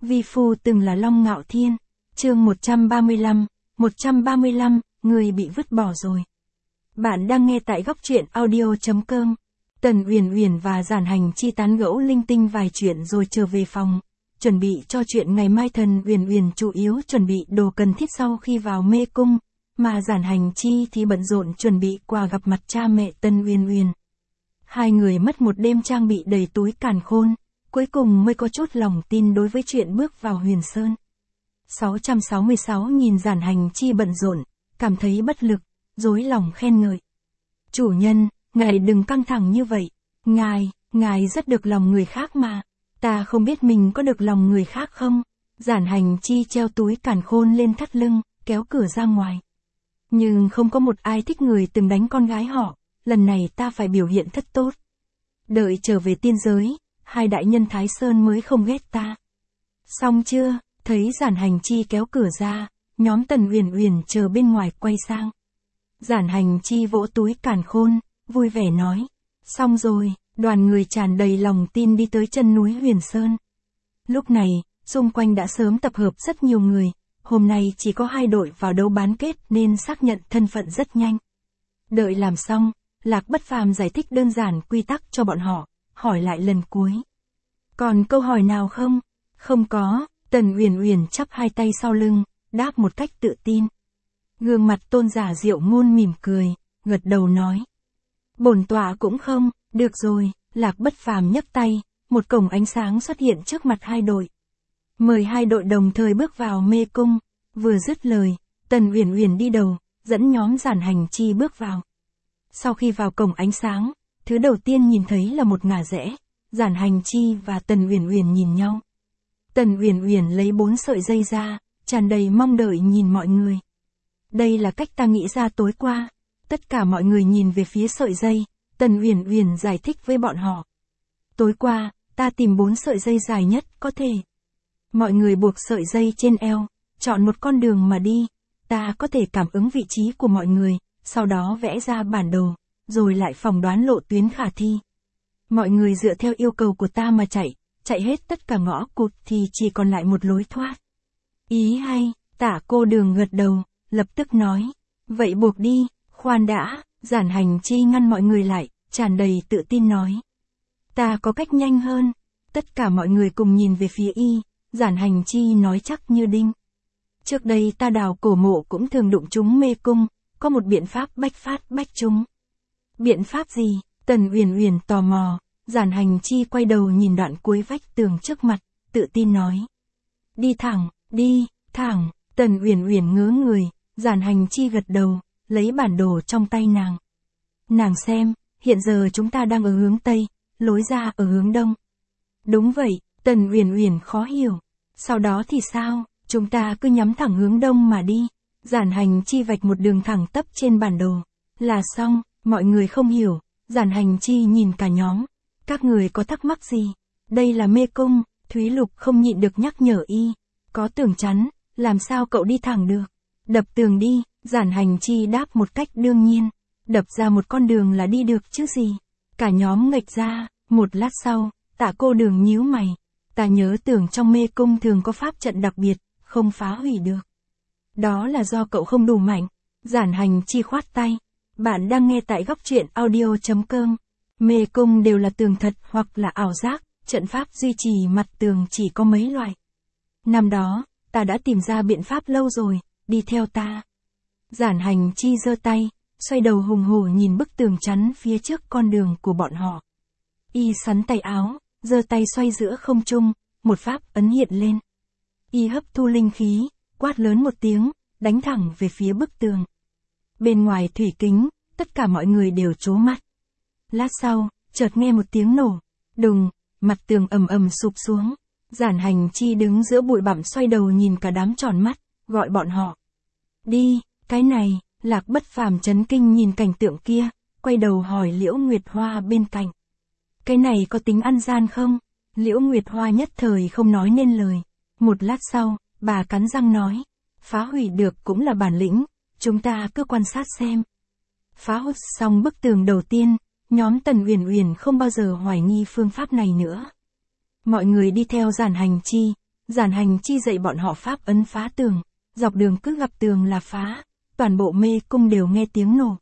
Vi phu từng là Long Ngạo Thiên. Chương 135, người bị vứt bỏ rồi. Bạn đang nghe tại góc truyện audio.com. Tần Uyển Uyển và Giản Hành Chi tán gẫu linh tinh vài chuyện rồi trở về phòng, chuẩn bị cho chuyện ngày mai. Tần Uyển Uyển chủ yếu chuẩn bị đồ cần thiết sau khi vào mê cung, mà Giản Hành Chi thì bận rộn chuẩn bị quà gặp mặt cha mẹ Tần Uyển Uyển. Hai người mất một đêm trang bị đầy túi càn khôn, cuối cùng mới có chút lòng tin đối với chuyện bước vào Huyền Sơn. 666 nhìn Giản Hành Chi bận rộn, cảm thấy bất lực, rối lòng khen ngợi. Chủ nhân, ngài đừng căng thẳng như vậy, ngài rất được lòng người khác mà, ta không biết mình có được lòng người khác không? Giản Hành Chi treo túi càn khôn lên thắt lưng, kéo cửa ra ngoài. Nhưng không có một ai thích người từng đánh con gái họ, lần này ta phải biểu hiện thật tốt. Đợi trở về tiên giới, hai đại nhân Thái Sơn mới không ghét ta. Xong chưa? Thấy Giản Hành Chi kéo cửa ra, nhóm Tần Uyển Uyển chờ bên ngoài quay sang. Giản Hành Chi vỗ túi càn khôn, vui vẻ nói. Xong rồi, đoàn người tràn đầy lòng tin đi tới chân núi Huyền Sơn. Lúc này, xung quanh đã sớm tập hợp rất nhiều người, hôm nay chỉ có 2 đội vào đấu bán kết nên xác nhận thân phận rất nhanh. Đợi làm xong, Lạc Bất Phàm giải thích đơn giản quy tắc cho bọn họ, hỏi lại lần cuối. Còn câu hỏi nào không? Không có. Tần Uyển Uyển chắp hai tay sau lưng, đáp một cách tự tin. Gương mặt Tôn Giả Diệu Ngôn mỉm cười, gật đầu nói. Bổn tọa cũng không. Được rồi. Lạc Bất Phàm nhấc tay, một cổng ánh sáng xuất hiện trước mặt 2 đội. Mời 2 đội đồng thời bước vào mê cung. Vừa dứt lời, Tần Uyển Uyển đi đầu, dẫn nhóm Giản Hành Chi bước vào. Sau khi vào cổng ánh sáng, thứ đầu tiên nhìn thấy là một ngả rẽ. Giản Hành Chi và Tần Uyển Uyển nhìn nhau. Tần Uyển Uyển lấy 4 sợi dây ra, tràn đầy mong đợi nhìn mọi người. Đây là cách ta nghĩ ra tối qua. Tất cả mọi người nhìn về phía sợi dây, Tần Uyển Uyển giải thích với bọn họ. Tối qua, ta tìm 4 sợi dây dài nhất có thể. Mọi người buộc sợi dây trên eo, chọn một con đường mà đi. Ta có thể cảm ứng vị trí của mọi người, sau đó vẽ ra bản đồ, rồi lại phỏng đoán lộ tuyến khả thi. Mọi người dựa theo yêu cầu của ta mà chạy hết tất cả ngõ cụt thì chỉ còn lại một lối thoát. Ý hay, Tả cô Đường gật đầu, lập tức nói. Vậy buộc đi. Khoan đã. Giản Hành Chi ngăn mọi người lại, tràn đầy tự tin nói. Ta có cách nhanh hơn. Tất cả mọi người cùng nhìn về phía y. Giản Hành Chi nói chắc như đinh. Trước đây ta đào cổ mộ cũng thường đụng chúng mê cung, có một biện pháp bách phát bách trúng. Biện pháp gì? Tần Uyển Uyển tò mò. Giản Hành Chi quay đầu nhìn đoạn cuối vách tường trước mặt, tự tin nói. Đi thẳng. Tần Uyển Uyển ngớ người, Giản Hành Chi gật đầu, lấy bản đồ trong tay nàng. Nàng xem, hiện giờ chúng ta đang ở hướng Tây, lối ra ở hướng Đông. Đúng vậy. Tần Uyển Uyển khó hiểu. Sau đó thì sao? Chúng ta cứ nhắm thẳng hướng Đông mà đi. Giản Hành Chi vạch một đường thẳng tắp trên bản đồ. Là xong. Mọi người không hiểu. Giản Hành Chi nhìn cả nhóm. Các người có thắc mắc gì? Đây là mê cung. Thúy Lục không nhịn được nhắc nhở y. Có tường chắn, làm sao cậu đi thẳng được? Đập tường đi. Giản Hành Chi đáp một cách đương nhiên. Đập ra một con đường là đi được chứ gì? Cả nhóm nghệch ra. Một lát sau, Tả cô Đường nhíu mày. Ta nhớ tưởng trong mê cung thường có pháp trận đặc biệt, không phá hủy được. Đó là do cậu không đủ mạnh. Giản Hành Chi khoát tay. Bạn đang nghe tại góc truyện audio.com. Mê cung đều là tường thật hoặc là ảo giác, trận pháp duy trì mặt tường chỉ có mấy loại. Năm đó, ta đã tìm ra biện pháp lâu rồi, đi theo ta. Giản Hành Chi giơ tay, xoay đầu hùng hổ nhìn bức tường chắn phía trước con đường của bọn họ. Y sắn tay áo, giơ tay xoay giữa không trung, một pháp ấn hiện lên. Y hấp thu linh khí, quát lớn một tiếng, đánh thẳng về phía bức tường. Bên ngoài thủy kính, tất cả mọi người đều trố mắt. Lát sau, chợt nghe một tiếng nổ, đùng, mặt tường ầm ầm sụp xuống. Giản Hành Chi đứng giữa bụi bặm xoay đầu nhìn cả đám tròn mắt, gọi bọn họ. Đi. Cái này. Lạc Bất Phàm chấn kinh nhìn cảnh tượng kia, quay đầu hỏi Liễu Nguyệt Hoa bên cạnh. Cái này có tính ăn gian không? Liễu Nguyệt Hoa nhất thời không nói nên lời. Một lát sau, bà cắn răng nói. Phá hủy được cũng là bản lĩnh, chúng ta cứ quan sát xem. Phá hủy xong bức tường đầu tiên, nhóm Tần Uyển Uyển không bao giờ hoài nghi phương pháp này nữa. Mọi người đi theo Giản Hành Chi, Giản Hành Chi dạy bọn họ pháp ấn phá tường, dọc đường cứ gặp tường là phá, toàn bộ mê cung đều nghe tiếng nổ.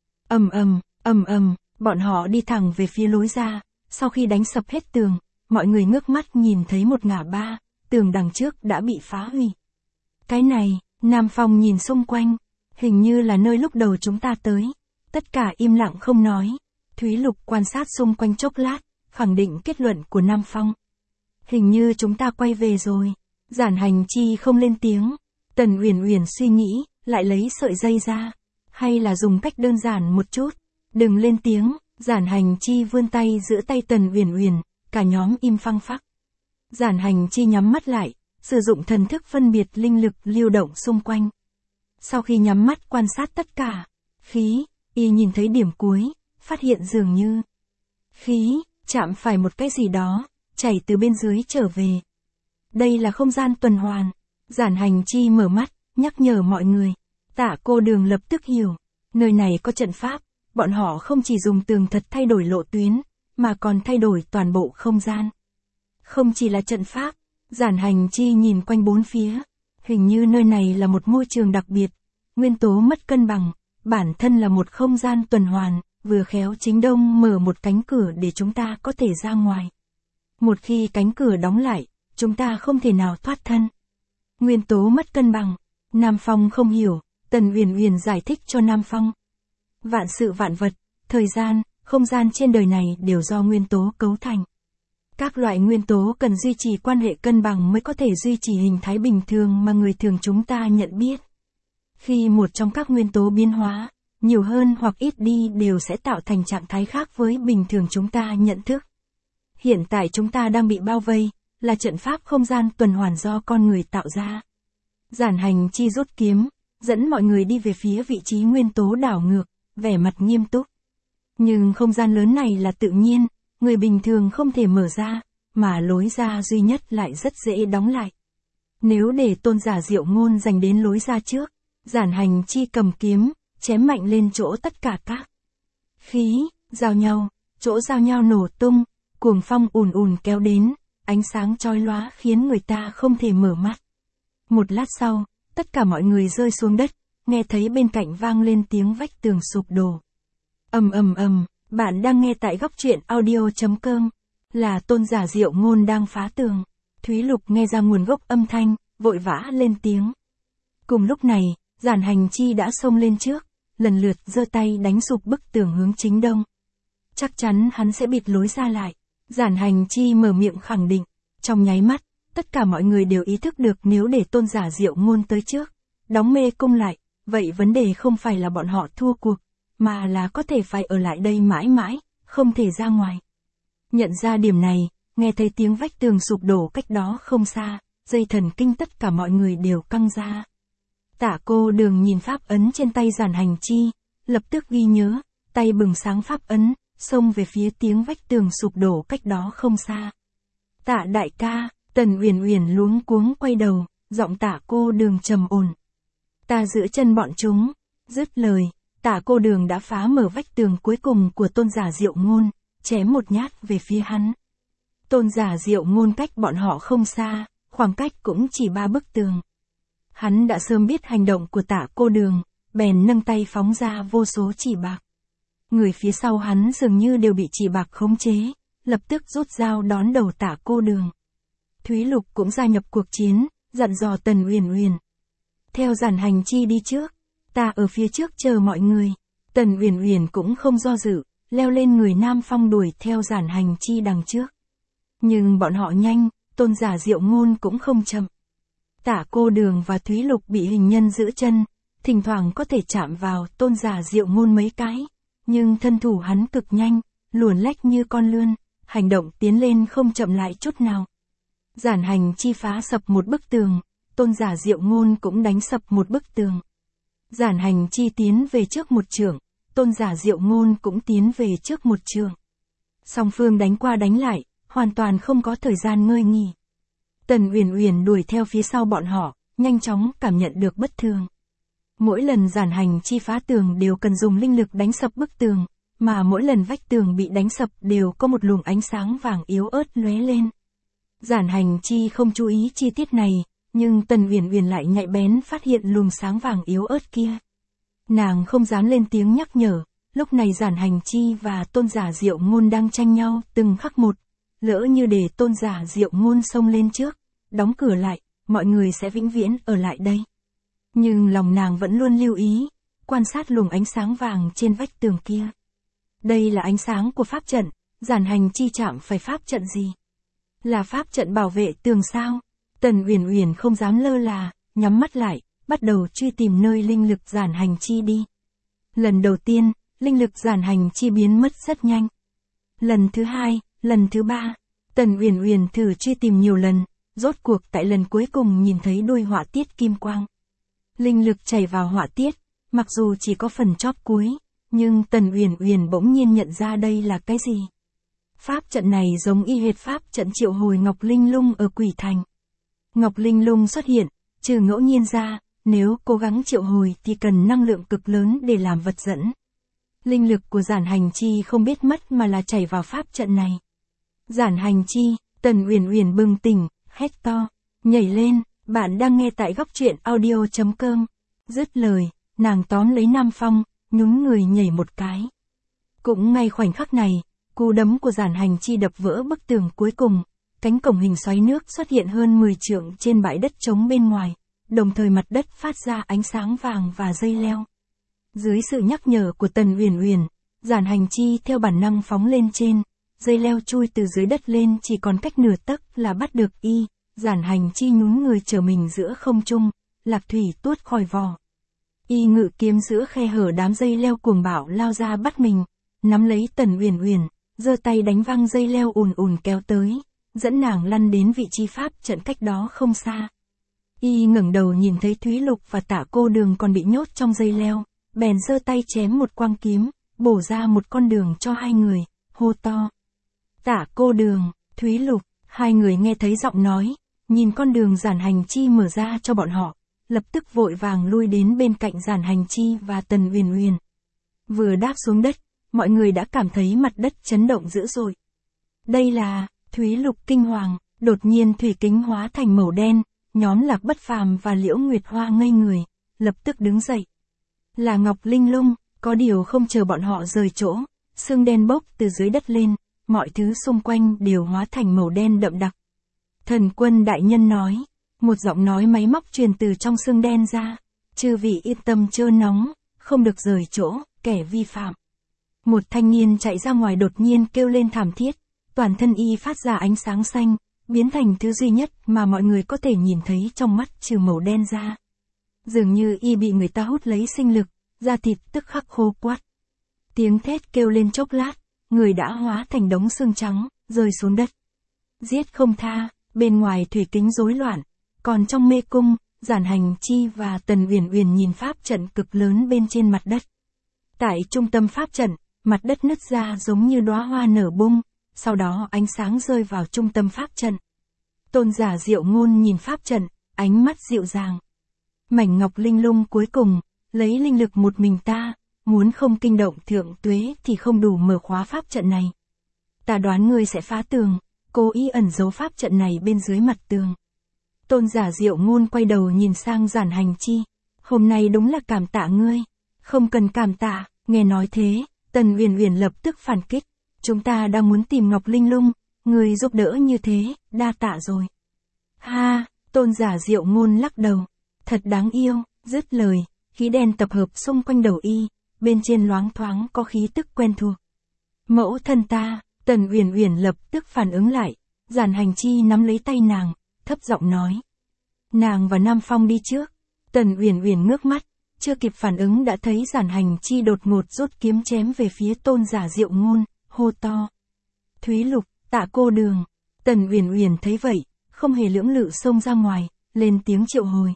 Ầm ầm, bọn họ đi thẳng về phía lối ra, sau khi đánh sập hết tường, mọi người ngước mắt nhìn thấy một ngã ba, tường đằng trước đã bị phá hủy. Cái này, Nam Phong nhìn xung quanh, hình như là nơi lúc đầu chúng ta tới. Tất cả im lặng không nói. Thúy Lục quan sát xung quanh chốc lát, khẳng định kết luận của Nam Phong. Hình như chúng ta quay về rồi. Giản Hành Chi không lên tiếng. Tần Uyển Uyển suy nghĩ, lại lấy sợi dây ra. Hay là dùng cách đơn giản một chút. Đừng lên tiếng. Giản Hành Chi vươn tay giữ tay Tần Uyển Uyển, cả nhóm im phăng phắc. Giản Hành Chi nhắm mắt lại, sử dụng thần thức phân biệt linh lực lưu động xung quanh. Sau khi nhắm mắt quan sát tất cả, khí, y nhìn thấy điểm cuối, phát hiện dường như khí, chạm phải một cái gì đó, chảy từ bên dưới trở về. Đây là không gian tuần hoàn. Giản Hành Chi mở mắt, nhắc nhở mọi người. Tạ Cô Đường lập tức hiểu, nơi này có trận pháp, bọn họ không chỉ dùng tường thật thay đổi lộ tuyến, mà còn thay đổi toàn bộ không gian. Không chỉ là trận pháp, Giản Hành Chi nhìn quanh bốn phía, hình như nơi này là một môi trường đặc biệt, nguyên tố mất cân bằng, bản thân là một không gian tuần hoàn, vừa khéo chính đông mở một cánh cửa để chúng ta có thể ra ngoài. Một khi cánh cửa đóng lại, chúng ta không thể nào thoát thân. Nguyên tố mất cân bằng, Nam Phong không hiểu, Tần Uyển Uyển giải thích cho Nam Phong. Vạn sự vạn vật, thời gian, không gian trên đời này đều do nguyên tố cấu thành. Các loại nguyên tố cần duy trì quan hệ cân bằng mới có thể duy trì hình thái bình thường mà người thường chúng ta nhận biết. Khi một trong các nguyên tố biến hóa, nhiều hơn hoặc ít đi đều sẽ tạo thành trạng thái khác với bình thường chúng ta nhận thức. Hiện tại chúng ta đang bị bao vây, là trận pháp không gian tuần hoàn do con người tạo ra. Giản Hành Chi rút kiếm, dẫn mọi người đi về phía vị trí nguyên tố đảo ngược, vẻ mặt nghiêm túc. Nhưng không gian lớn này là tự nhiên, người bình thường không thể mở ra, mà lối ra duy nhất lại rất dễ đóng lại. Nếu để Tôn giả Diệu Ngôn giành đến lối ra trước, Giản Hành Chi cầm kiếm, chém mạnh lên chỗ tất cả các khí, giao nhau, chỗ giao nhau nổ tung, cuồng phong ùn ùn kéo đến, ánh sáng chói lóa khiến người ta không thể mở mắt. Một lát sau, tất cả mọi người rơi xuống đất, nghe thấy bên cạnh vang lên tiếng vách tường sụp đổ. Bạn đang nghe tại góc truyện audio.com, là Tôn giả Diệu Ngôn đang phá tường. Thúy Lục nghe ra nguồn gốc âm thanh, vội vã lên tiếng. Cùng lúc này, Giản Hành Chi đã xông lên trước, lần lượt giơ tay đánh sụp bức tường hướng chính đông. Chắc chắn hắn sẽ bịt lối ra lại. Giản Hành Chi mở miệng khẳng định. Trong nháy mắt, tất cả mọi người đều ý thức được nếu để Tôn giả Diệu Ngôn tới trước, đóng mê cung lại, vậy vấn đề không phải là bọn họ thua cuộc, mà là có thể phải ở lại đây mãi mãi, không thể ra ngoài. Nhận ra điểm này, nghe thấy tiếng vách tường sụp đổ cách đó không xa, dây thần kinh tất cả mọi người đều căng ra. Tạ Cô Đường nhìn pháp ấn trên tay Giản Hành Chi, lập tức ghi nhớ, tay bừng sáng pháp ấn, xông về phía tiếng vách tường sụp đổ cách đó không xa. Tạ đại ca, Tần Uyển Uyển luống cuống quay đầu, giọng Tạ Cô Đường trầm ổn. Ta giữ chân bọn chúng. Dứt lời, Tạ Cô Đường đã phá mở vách tường cuối cùng của Tôn giả Diệu Ngôn, chém một nhát về phía hắn. Tôn giả Diệu Ngôn cách bọn họ không xa, khoảng cách cũng chỉ 3 bức tường. Hắn đã sớm biết hành động của Tạ Cô Đường, bèn nâng tay phóng ra vô số chỉ bạc. Người phía sau hắn dường như đều bị chỉ bạc khống chế, lập tức rút dao đón đầu Tạ Cô Đường. Thúy Lục cũng gia nhập cuộc chiến, dặn dò Tần Uyển Uyển. Theo Giản Hành Chi đi trước, ta ở phía trước chờ mọi người. Tần Uyển Uyển cũng không do dự, leo lên người Nam Phong đuổi theo Giản Hành Chi đằng trước. Nhưng bọn họ nhanh, Tôn giả Diệu Ngôn cũng không chậm. Tạ Cô Đường và Thúy Lục bị hình nhân giữ chân, thỉnh thoảng có thể chạm vào Tôn giả Diệu Ngôn mấy cái, nhưng thân thủ hắn cực nhanh, luồn lách như con lươn, hành động tiến lên không chậm lại chút nào. Giản Hành Chi phá sập một bức tường, Tôn giả Diệu Ngôn cũng đánh sập một bức tường. Giản Hành Chi tiến về trước một chưởng, Tôn giả Diệu Ngôn cũng tiến về trước một chưởng. Song phương đánh qua đánh lại, hoàn toàn không có thời gian ngơi nghỉ. Tần Uyển Uyển đuổi theo phía sau bọn họ, nhanh chóng cảm nhận được bất thường. Mỗi lần Giản Hành Chi phá tường đều cần dùng linh lực đánh sập bức tường, mà mỗi lần vách tường bị đánh sập đều có một luồng ánh sáng vàng yếu ớt lóe lên. Giản Hành Chi không chú ý chi tiết này, nhưng Tần Uyển Uyển lại nhạy bén phát hiện luồng sáng vàng yếu ớt kia. Nàng không dám lên tiếng nhắc nhở, lúc này Giản Hành Chi và Tôn Giả Diệu Ngôn đang tranh nhau từng khắc một, lỡ như để Tôn Giả Diệu Ngôn xông lên trước, đóng cửa lại, mọi người sẽ vĩnh viễn ở lại đây. Nhưng lòng nàng vẫn luôn lưu ý, quan sát luồng ánh sáng vàng trên vách tường kia. Đây là ánh sáng của pháp trận, Giản Hành Chi chạm phải pháp trận gì? Là pháp trận bảo vệ tường sao? Tần Uyển Uyển không dám lơ là, nhắm mắt lại, bắt đầu truy tìm nơi linh lực Giản Hành Chi đi. Lần đầu tiên, linh lực Giản Hành Chi biến mất rất nhanh. Lần thứ hai, lần thứ ba, Tần Uyển Uyển thử truy tìm nhiều lần, rốt cuộc tại lần cuối cùng nhìn thấy đuôi họa tiết kim quang. Linh lực chảy vào họa tiết, mặc dù chỉ có phần chóp cuối, nhưng Tần Uyển Uyển bỗng nhiên nhận ra đây là cái gì. Pháp trận này giống y hệt pháp trận triệu hồi Ngọc Linh Lung ở Quỷ Thành. Ngọc Linh Lung xuất hiện, trừ ngẫu nhiên ra, nếu cố gắng triệu hồi thì cần năng lượng cực lớn để làm vật dẫn. Linh lực của Giản Hành Chi không biết mất mà là chảy vào pháp trận này. Giản Hành Chi, Tần Uyển Uyển bừng tỉnh, hét to, nhảy lên, bạn đang nghe tại góc truyện audio.com. Dứt lời, nàng tóm lấy Nam Phong, nhún người nhảy một cái. Cũng ngay khoảnh khắc này, cú đấm của Giản Hành Chi đập vỡ bức tường cuối cùng, cánh cổng hình xoáy nước xuất hiện hơn 10 trượng trên bãi đất trống bên ngoài, đồng thời mặt đất phát ra ánh sáng vàng và dây leo. Dưới sự nhắc nhở của Tần Uyển Uyển, Giản Hành Chi theo bản năng phóng lên trên, dây leo chui từ dưới đất lên chỉ còn cách nửa tấc là bắt được y. Giản Hành Chi nhún người trở mình giữa không trung, lạc thủy tuốt khỏi vỏ. Y ngự kiếm giữa khe hở đám dây leo cuồng bạo lao ra bắt mình, nắm lấy Tần Uyển Uyển, giơ tay đánh văng dây leo ùn ùn kéo tới, dẫn nàng lăn đến vị trí pháp trận cách đó không xa. Y ngẩng đầu nhìn thấy Thúy Lục và Tả Cô Đường còn bị nhốt trong dây leo, bèn giơ tay chém một quang kiếm, bổ ra một con đường cho hai người, hô to. Tả Cô Đường, Thúy Lục, hai người nghe thấy giọng nói, nhìn con đường Giản Hành Chi mở ra cho bọn họ, lập tức vội vàng lui đến bên cạnh Giản Hành Chi và Tần Uyển Uyển. Vừa đáp xuống đất, mọi người đã cảm thấy mặt đất chấn động dữ dội. Đây là, Thúy Lục kinh hoàng, đột nhiên thủy kính hóa thành màu đen, nhóm Lạc Bất Phàm và Liễu Nguyệt Hoa ngây người, lập tức đứng dậy. Là Ngọc Linh Lung, có điều không chờ bọn họ rời chỗ, sương đen bốc từ dưới đất lên, mọi thứ xung quanh đều hóa thành màu đen đậm đặc. Thần Quân đại nhân nói, một giọng nói máy móc truyền từ trong sương đen ra, chư vị yên tâm chớ nóng, không được rời chỗ, kẻ vi phạm. Một thanh niên chạy ra ngoài đột nhiên kêu lên thảm thiết, toàn thân y phát ra ánh sáng xanh, biến thành thứ duy nhất mà mọi người có thể nhìn thấy trong mắt trừ màu đen ra. Dường như y bị người ta hút lấy sinh lực, da thịt tức khắc khô quắt. Tiếng thét kêu lên chốc lát, người đã hóa thành đống xương trắng, rơi xuống đất. Giết không tha, bên ngoài thủy kính rối loạn, còn trong mê cung, Giản Hành Chi và Tần Uyển Uyển nhìn pháp trận cực lớn bên trên mặt đất. Tại trung tâm pháp trận, mặt đất nứt ra giống như đóa hoa nở bung, sau đó ánh sáng rơi vào trung tâm pháp trận. Tôn giả Diệu Ngôn nhìn pháp trận, ánh mắt dịu dàng. Mảnh Ngọc Linh Lung cuối cùng, lấy linh lực một mình ta, muốn không kinh động thượng tuế thì không đủ mở khóa pháp trận này. Ta đoán ngươi sẽ phá tường, cố ý ẩn giấu pháp trận này bên dưới mặt tường. Tôn giả Diệu Ngôn quay đầu nhìn sang Giản Hành Chi. Hôm nay đúng là cảm tạ ngươi. Không cần cảm tạ, nghe nói thế, Tần Uyển Uyển lập tức phản kích. Chúng ta đang muốn tìm Ngọc Linh Lung, ngươi giúp đỡ như thế, đa tạ rồi. Ha, Tôn giả Diệu Ngôn lắc đầu. Thật đáng yêu, dứt lời, khí đen tập hợp xung quanh đầu y, bên trên loáng thoáng có khí tức quen thuộc. Mẫu thân ta, Tần Uyển Uyển lập tức phản ứng lại, Giản Hành Chi nắm lấy tay nàng, thấp giọng nói. Nàng và Nam Phong đi trước. Tần Uyển Uyển ngước mắt, chưa kịp phản ứng đã thấy Giản Hành Chi đột ngột rút kiếm chém về phía Tôn giả Diệu Ngôn, hô to. Thúy Lục, Tạ Cô Đường. Tần Uyển Uyển thấy vậy, không hề lưỡng lự xông ra ngoài, lên tiếng triệu hồi.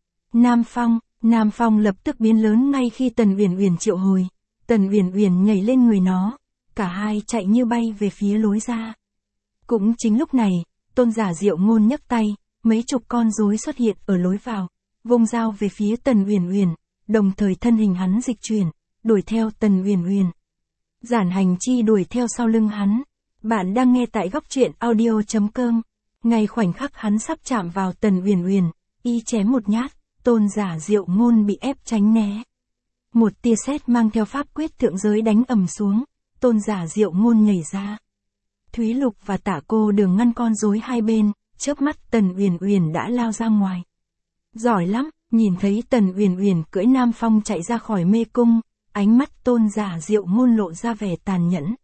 Nam Phong lập tức biến lớn ngay khi Tần Uyển Uyển triệu hồi. Tần Uyển Uyển nhảy lên người nó, cả hai chạy như bay về phía lối ra. Cũng chính lúc này, Tôn giả Diệu Ngôn nhấc tay, mấy chục con rối xuất hiện ở lối vào, vung dao về phía Tần Uyển Uyển, đồng thời thân hình hắn dịch chuyển, đuổi theo Tần Uyển Uyển. Giản Hành Chi đuổi theo sau lưng hắn. Bạn đang nghe tại góc truyện audio.com. Ngay khoảnh khắc hắn sắp chạm vào Tần Uyển Uyển, y chém một nhát, Tôn Giả Diệu Ngôn bị ép tránh né. Một tia sét mang theo pháp quyết thượng giới đánh ầm xuống, Tôn Giả Diệu Ngôn nhảy ra. Thúy Lục và Tả Cô Đường ngăn con rối hai bên, chớp mắt Tần Uyển Uyển đã lao ra ngoài. Giỏi lắm, nhìn thấy Tần Uyển Uyển cưỡi Nam Phong chạy ra khỏi mê cung, ánh mắt Tôn Giả Diệu Ngôn lộ ra vẻ tàn nhẫn.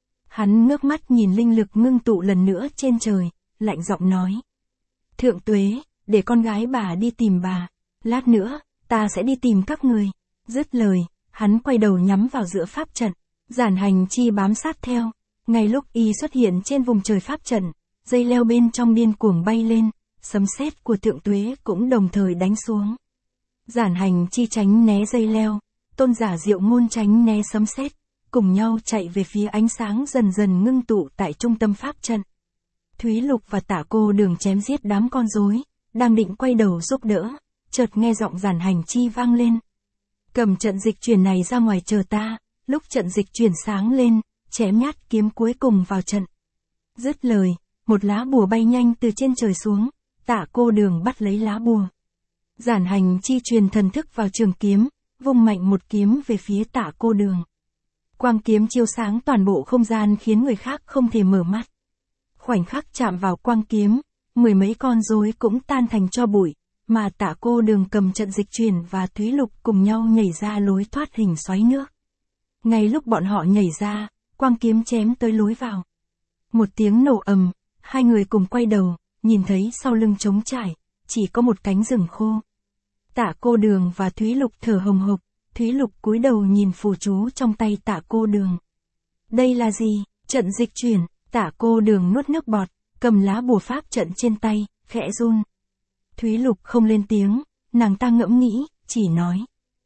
Hắn ngước mắt nhìn linh lực ngưng tụ lần nữa trên trời, lạnh giọng nói. Thượng Tuế, để con gái bà đi tìm bà, lát nữa, ta sẽ đi tìm các người. Dứt lời, hắn quay đầu nhắm vào giữa pháp trận, Giản Hành Chi bám sát theo. Ngay lúc y xuất hiện trên vùng trời pháp trận, dây leo bên trong điên cuồng bay lên, sấm sét của Thượng Tuế cũng đồng thời đánh xuống. Giản Hành Chi tránh né dây leo, Tôn Giả Diệu Ngôn tránh né sấm sét, cùng nhau chạy về phía ánh sáng dần dần ngưng tụ tại trung tâm pháp trận. Thúy Lục và Tả Cô Đường chém giết đám con rối, đang định quay đầu giúp đỡ, chợt nghe giọng Giản Hành Chi vang lên. Cầm trận dịch chuyển này ra ngoài chờ ta, lúc trận dịch chuyển sáng lên, chém nhát kiếm cuối cùng vào trận. Dứt lời, một lá bùa bay nhanh từ trên trời xuống, Tả Cô Đường bắt lấy lá bùa. Giản Hành Chi truyền thần thức vào trường kiếm, vung mạnh một kiếm về phía Tả Cô Đường. Quang kiếm chiếu sáng toàn bộ không gian khiến người khác không thể mở mắt. Khoảnh khắc chạm vào quang kiếm, mười mấy con rối cũng tan thành tro bụi, mà Tả Cô Đường cầm trận dịch chuyển và Thúy Lục cùng nhau nhảy ra lối thoát hình xoáy nước. Ngay lúc bọn họ nhảy ra, quang kiếm chém tới lối vào. Một tiếng nổ ầm, hai người cùng quay đầu, nhìn thấy sau lưng trống trải, chỉ có một cánh rừng khô. Tả Cô Đường và Thúy Lục thở hồng hộc, Thúy Lục cúi đầu nhìn phù chú trong tay Tả Cô Đường. Đây là gì? Trận dịch chuyển. Tả Cô Đường nuốt nước bọt, cầm lá bùa pháp trận trên tay, khẽ run. Thúy Lục không lên tiếng, nàng ta ngẫm nghĩ, chỉ nói.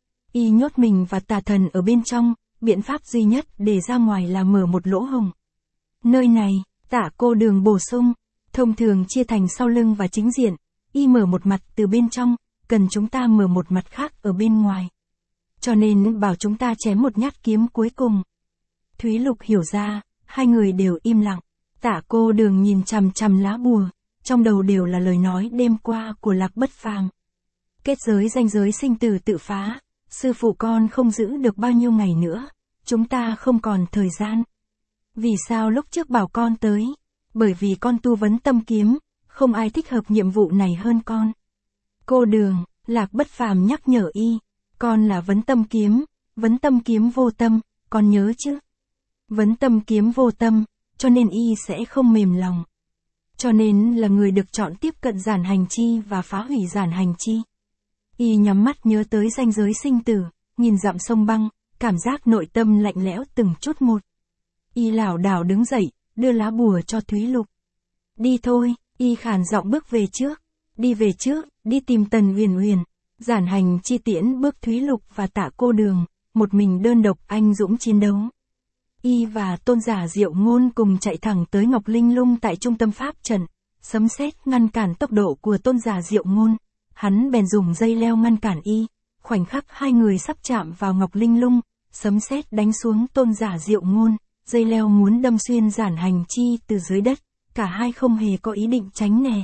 Y nhốt mình và tà thần ở bên trong, biện pháp duy nhất để ra ngoài là mở một lỗ hổng. Nơi này, Tả Cô Đường bổ sung, thông thường chia thành sau lưng và chính diện, y mở một mặt từ bên trong, cần chúng ta mở một mặt khác ở bên ngoài. Cho nên bảo chúng ta chém một nhát kiếm cuối cùng. Thúy Lục hiểu ra, hai người đều im lặng. Tả Cô Đường nhìn chằm chằm lá bùa, trong đầu đều là lời nói đêm qua của Lạc Bất Phàm. Kết giới ranh giới sinh tử tự phá, sư phụ con không giữ được bao nhiêu ngày nữa, chúng ta không còn thời gian. Vì sao lúc trước bảo con tới? Bởi vì con tu vấn tâm kiếm, không ai thích hợp nhiệm vụ này hơn con. Cô Đường, Lạc Bất Phàm nhắc nhở y, con là vấn tâm kiếm vô tâm, con nhớ chứ? Vấn tâm kiếm vô tâm, cho nên y sẽ không mềm lòng. Cho nên là người được chọn tiếp cận Giản Hành Chi và phá hủy Giản Hành Chi. Y nhắm mắt nhớ tới ranh giới sinh tử, nhìn dặm sông băng, cảm giác nội tâm lạnh lẽo từng chút một. Y lảo đảo đứng dậy, đưa lá bùa cho Thúy Lục. Đi thôi, y khàn giọng bước về trước. Đi về trước, đi tìm Tần Uyển Uyển. Giản Hành Chi tiễn bước Thúy Lục và Tả Cô Đường, một mình đơn độc anh dũng chiến đấu. Y và Tôn Giả Diệu Ngôn cùng chạy thẳng tới Ngọc Linh Lung tại trung tâm pháp trận, sấm sét ngăn cản tốc độ của Tôn Giả Diệu Ngôn. Hắn bèn dùng dây leo ngăn cản y, khoảnh khắc hai người sắp chạm vào Ngọc Linh Lung, sấm sét đánh xuống Tôn Giả Diệu Ngôn, dây leo muốn đâm xuyên Giản Hành Chi từ dưới đất, cả hai không hề có ý định tránh né.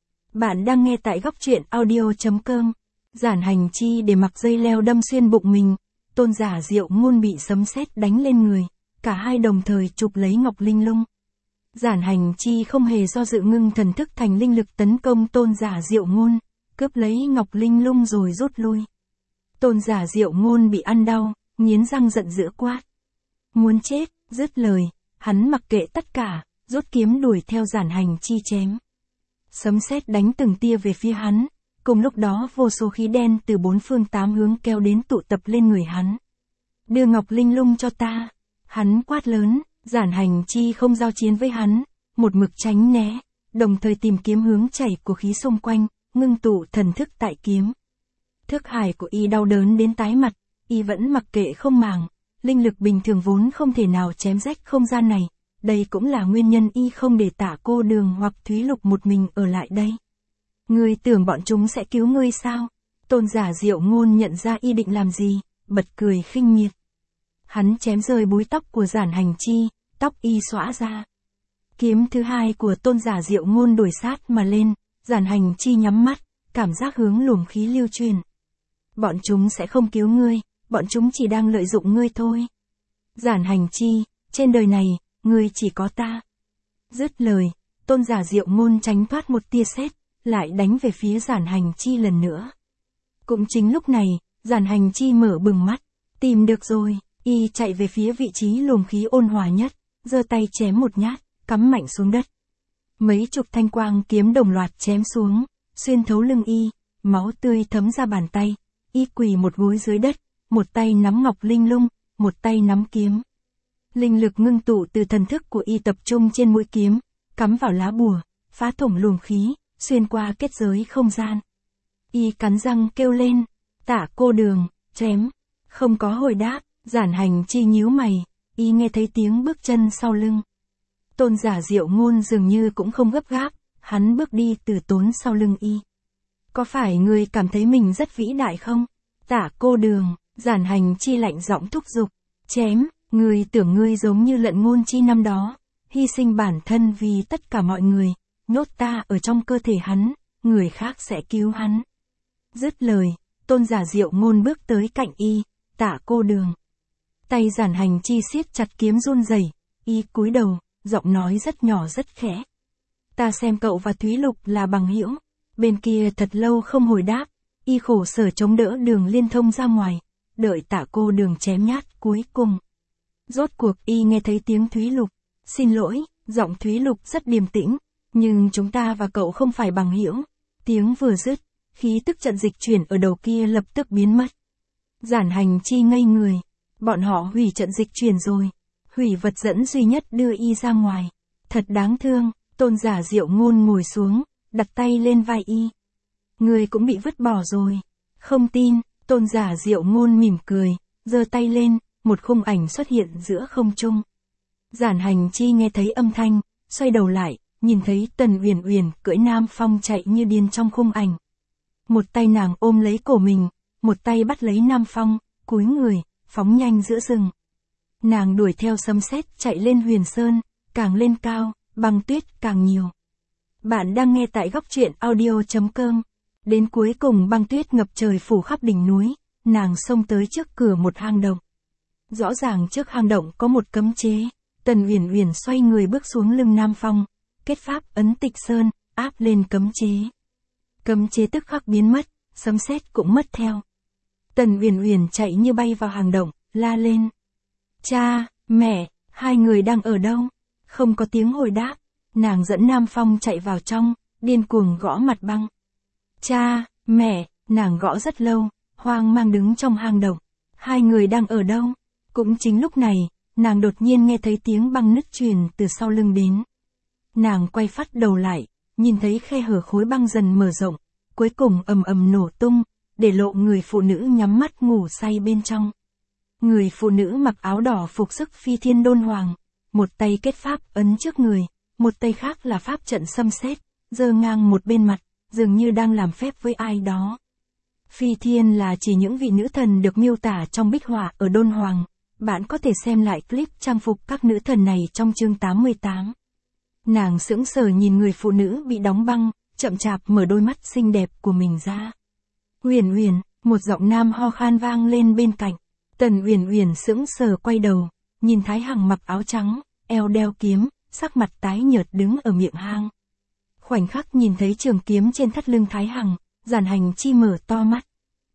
Bạn đang nghe tại góc truyện audio.com. Giản Hành Chi để mặc dây leo đâm xuyên bụng mình, Tôn Giả Diệu Ngôn bị sấm sét đánh lên người, cả hai đồng thời chụp lấy Ngọc Linh Lung. Giản Hành Chi không hề do dự ngưng thần thức thành linh lực tấn công Tôn Giả Diệu Ngôn, cướp lấy Ngọc Linh Lung rồi rút lui. Tôn Giả Diệu Ngôn bị ăn đau, nghiến răng giận dữ quát. Muốn chết, dứt lời, hắn mặc kệ tất cả, rút kiếm đuổi theo Giản Hành Chi chém. Sấm sét đánh từng tia về phía hắn, cùng lúc đó vô số khí đen từ bốn phương tám hướng kéo đến tụ tập lên người hắn. Đưa Ngọc Linh Lung cho ta. Hắn quát lớn, Giản Hành Chi không giao chiến với hắn, một mực tránh né, đồng thời tìm kiếm hướng chảy của khí xung quanh, ngưng tụ thần thức tại kiếm. Thức hải của y đau đớn đến tái mặt, y vẫn mặc kệ không màng, linh lực bình thường vốn không thể nào chém rách không gian này, đây cũng là nguyên nhân y không để Tả Cô Đường hoặc Thúy Lục một mình ở lại đây. Ngươi tưởng bọn chúng sẽ cứu ngươi sao? Tôn Giả Diệu Ngôn nhận ra y định làm gì, bật cười khinh miệt. Hắn chém rơi búi tóc của Giản Hành Chi, tóc y xõa ra. Kiếm thứ hai của Tôn Giả Diệu Ngôn đuổi sát mà lên, Giản Hành Chi nhắm mắt, cảm giác hướng luồng khí lưu truyền. Bọn chúng sẽ không cứu ngươi, bọn chúng chỉ đang lợi dụng ngươi thôi. Giản Hành Chi, trên đời này, ngươi chỉ có ta. Dứt lời, Tôn Giả Diệu Ngôn tránh thoát một tia sét, lại đánh về phía Giản Hành Chi lần nữa. Cũng chính lúc này, Giản Hành Chi mở bừng mắt, tìm được rồi, y chạy về phía vị trí luồng khí ôn hòa nhất, giơ tay chém một nhát, cắm mạnh xuống đất. Mấy chục thanh quang kiếm đồng loạt chém xuống, xuyên thấu lưng y, máu tươi thấm ra bàn tay, y quỳ một gối dưới đất, một tay nắm ngọc linh lung, một tay nắm kiếm. Linh lực ngưng tụ từ thần thức của y tập trung trên mũi kiếm, cắm vào lá bùa, phá thủng luồng khí, xuyên qua kết giới không gian. Y cắn răng kêu lên, Tả Cô Đường, chém. Không có hồi đáp, Giản Hành Chi nhíu mày, y nghe thấy tiếng bước chân sau lưng. Tôn Giả Diệu Ngôn dường như cũng không gấp gáp, hắn bước đi từ tốn sau lưng y. Có phải ngươi cảm thấy mình rất vĩ đại không? Tả Cô Đường, Giản Hành Chi lạnh giọng thúc giục, chém, ngươi tưởng ngươi giống như Lận Ngôn Chi năm đó, hy sinh bản thân vì tất cả mọi người, nhốt ta ở trong cơ thể hắn, người khác sẽ cứu hắn. Dứt lời, Tôn Giả Diệu Ngôn bước tới cạnh y, Tả Cô Đường. Tay Giản Hành Chi siết chặt kiếm run rẩy, y cúi đầu, giọng nói rất nhỏ rất khẽ. Ta xem cậu và Thúy Lục là bằng hữu. Bên kia thật lâu không hồi đáp, y khổ sở chống đỡ đường liên thông ra ngoài, đợi Tả Cô Đường chém nhát cuối cùng. Rốt cuộc y nghe thấy tiếng Thúy Lục, xin lỗi, giọng Thúy Lục rất điềm tĩnh, nhưng chúng ta và cậu không phải bằng hữu. Tiếng vừa dứt, khí tức trận dịch chuyển ở đầu kia lập tức biến mất. Giản Hành Chi ngây người, bọn họ hủy trận dịch chuyển rồi, hủy vật dẫn duy nhất đưa y ra ngoài. Thật đáng thương, Tôn Giả Diệu Ngôn ngồi xuống, đặt tay lên vai y. Người cũng bị vứt bỏ rồi. Không tin, Tôn Giả Diệu Ngôn mỉm cười, giơ tay lên, một khung ảnh xuất hiện giữa không trung. Giản Hành Chi nghe thấy âm thanh, xoay đầu lại, nhìn thấy Tần Uyển Uyển cưỡi Nam Phong chạy như điên trong khung ảnh. Một tay nàng ôm lấy cổ mình, một tay bắt lấy Nam Phong, cúi người, phóng nhanh giữa rừng. Nàng đuổi theo sấm sét chạy lên Huyền Sơn, càng lên cao, băng tuyết càng nhiều. Bạn đang nghe tại góc truyện audio.com. Đến cuối cùng băng tuyết ngập trời phủ khắp đỉnh núi, nàng xông tới trước cửa một hang động. Rõ ràng trước hang động có một cấm chế, Tần Uyển Uyển xoay người bước xuống lưng Nam Phong, kết pháp ấn Tịch Sơn, áp lên cấm chế. Cấm chế tức khắc biến mất, sấm sét cũng mất theo. Tần Uyển Uyển chạy như bay vào hang động, la lên. Cha, mẹ, hai người đang ở đâu? Không có tiếng hồi đáp, nàng dẫn Nam Phong chạy vào trong, điên cuồng gõ mặt băng. Cha, mẹ, nàng gõ rất lâu, hoang mang đứng trong hang động. Hai người đang ở đâu? Cũng chính lúc này, nàng đột nhiên nghe thấy tiếng băng nứt truyền từ sau lưng đến. Nàng quay phắt đầu lại, nhìn thấy khe hở khối băng dần mở rộng, cuối cùng ầm ầm nổ tung, để lộ người phụ nữ nhắm mắt ngủ say bên trong. Người phụ nữ mặc áo đỏ phục sức Phi Thiên Đôn Hoàng, một tay kết pháp ấn trước người, một tay khác là pháp trận xâm xét, giơ ngang một bên mặt, dường như đang làm phép với ai đó. Phi Thiên là chỉ những vị nữ thần được miêu tả trong bích họa ở Đôn Hoàng, bạn có thể xem lại clip trang phục các nữ thần này trong chương 88. Nàng sững sờ nhìn người phụ nữ bị đóng băng, chậm chạp mở đôi mắt xinh đẹp của mình ra. Uyển Uyển, một giọng nam ho khan vang lên bên cạnh. Tần Uyển Uyển sững sờ quay đầu, nhìn Thái Hằng mặc áo trắng, eo đeo kiếm, sắc mặt tái nhợt đứng ở miệng hang. Khoảnh khắc nhìn thấy trường kiếm trên thắt lưng Thái Hằng, Giản Hành Chi mở to mắt.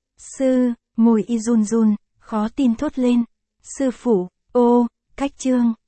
Sư, môi y run run, khó tin thốt lên. Sư phụ, ô, cách chương.